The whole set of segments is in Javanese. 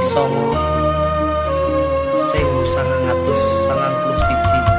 songo 1991.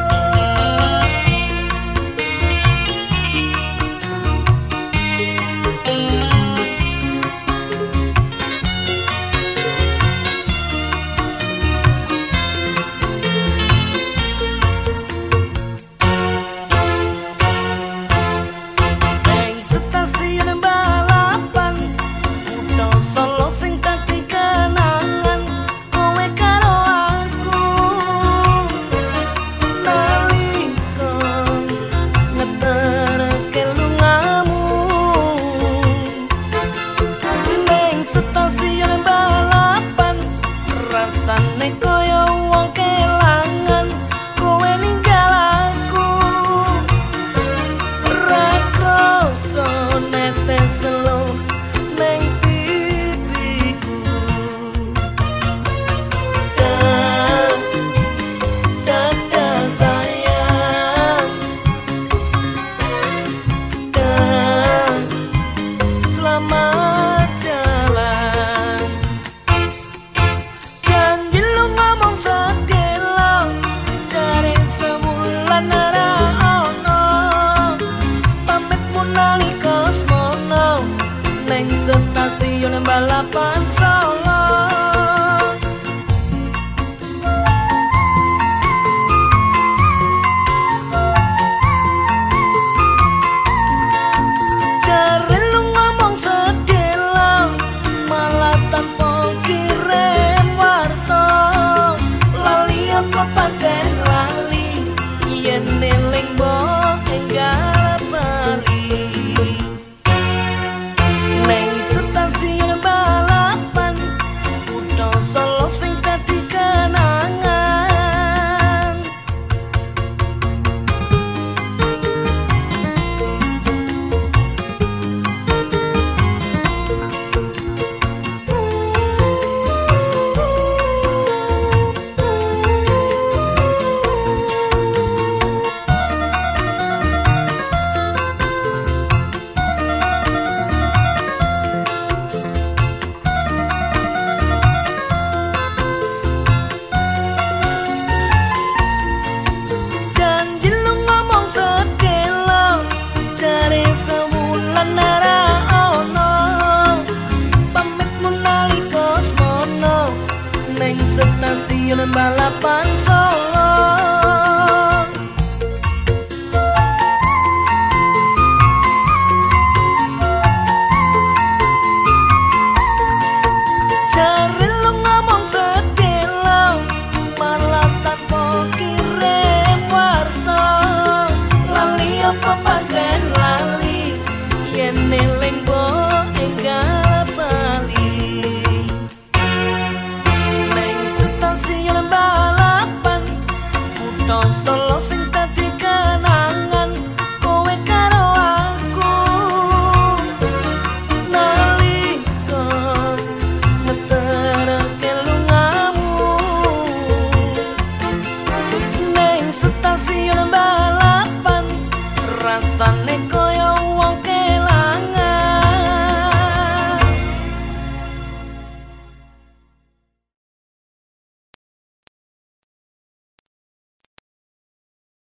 Stasiun balapan rasane koyo wong kelangan kowe ninggal aku ra kroso netes lo neng pipiku dadah sayang selamat jalan. Janji lu ngomong sedelo cari sebulan ora ono pamitmu nalika semono neng stasiun balapan Solo. Pancen lali yen neling mbok enggal bali neng stasiun balapan kutha Solo sing dadi kenangan. Stasiun balapan Solo. Cari lu ngomong sedelo malah tanpa kirim warta lali apa pancen lali yen neling mbok enggal bali stasiun balapan kutha Solo sing dadi kenangan kowe karo aku nalika ngeterke lungamu neng stasiun